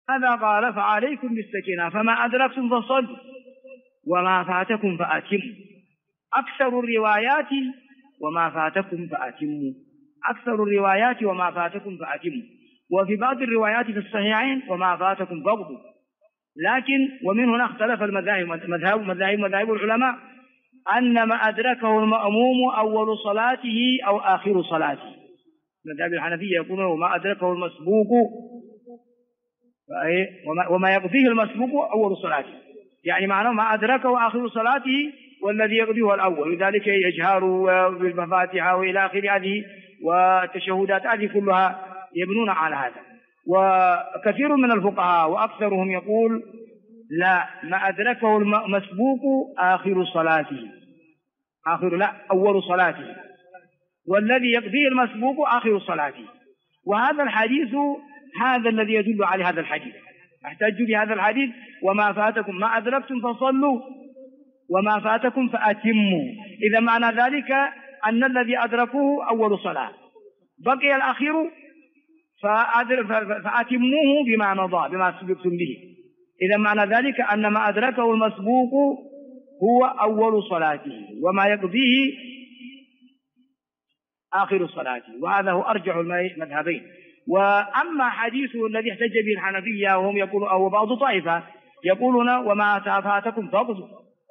هذا قال فعليكم بالسكينة، فما أدركتم فصلوا وما فاتكم فأتموا. أكثر الروايات وما فاتكم فأتموا، أكثر الروايات وما فاتكم فأتموا. وفي بعض الروايات في الصحيحين وما فاتكم فاقضوا. لكن ومن هنا اختلف مذاهب العلماء أن ما أدركه المأموم أول صلاته أو آخر صلاته. مذهب الحنفية يقولون ما أدركه المسبوق وما يقضيه المسبوق أول صلاته، يعني معناه ما أدركه آخر صلاته والذي يقضيه الأول، لذلك يجهر بالمفاتيح وإلى آخر هذه والتشهدات هذه كلها يبنون على هذا. وكثير من الفقهاء وأكثرهم يقول لا، ما أدركه المسبوق آخر صلاته، أول صلاته، والذي يقضيه المسبوق آخر صلاته. وهذا الحديث هذا الذي يدل على هذا الحديث، احتج بهذا الحديث وما فاتكم ما أدركتم فصلوا وما فاتكم فأتموا. إذا معنى ذلك أن الذي أدركوه أول صلاة، بقي الأخير فأتموه بما مضى بما سبقتم به. إذا معنى ذلك أن ما أدركه المسبوق هو أول صلاته وما يقضيه آخر صلاته، وهذا هو أرجح المذهبين. وأما حديثه الذي احتج به الحنفية وهم يقولون أو بعض طائفة يقولون وما فاتكم فاقضوا،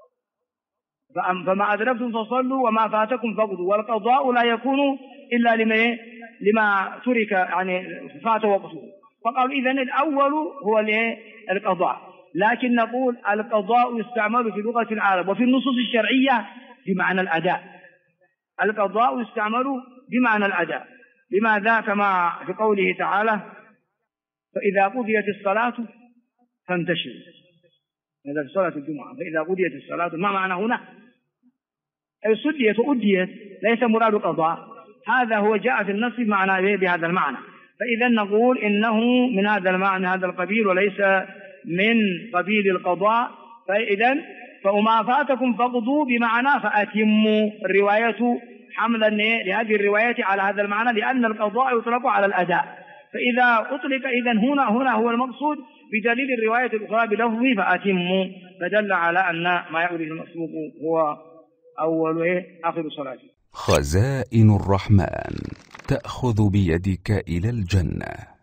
فما أدركتم فصلوا وما فاتكم فاقضوا، والقضاء لا يكون إلا لما ترك يعني فات وقته. فقالوا إذن الأول هو القضاء، لكن نقول القضاء يستعمل في لغة العرب وفي النصوص الشرعية بمعنى الأداء. القضاء يستعمل بمعنى الأداء. لماذا؟ كما في قوله تعالى فإذا قضيت الصلاة فانتشروا، هذا في صلاة الجمعة، فإذا قضيت الصلاة ما معنى هنا؟ أي سديت وأديت، ليس مراد قضاء. هذا هو جاء في النص بمعنى بهذا المعنى. فإذا نقول إنه من هذا المعنى هذا القبيل وليس من قبيل القضاء. فإذا فما فاتكم فقضوا بمعنى فأتموا. الرواية حملا لهذه الرواية على هذا المعنى، لأن القضاء يطلق على الأداء. فإذا أطلق إذن هنا هو المقصود بدليل الرواية الأخرى بلفظ فأتموا، فدل على أن ما يقول المسبوق هو أول آخر صلاته. خزائن الرحمن تأخذ بيدك إلى الجنة.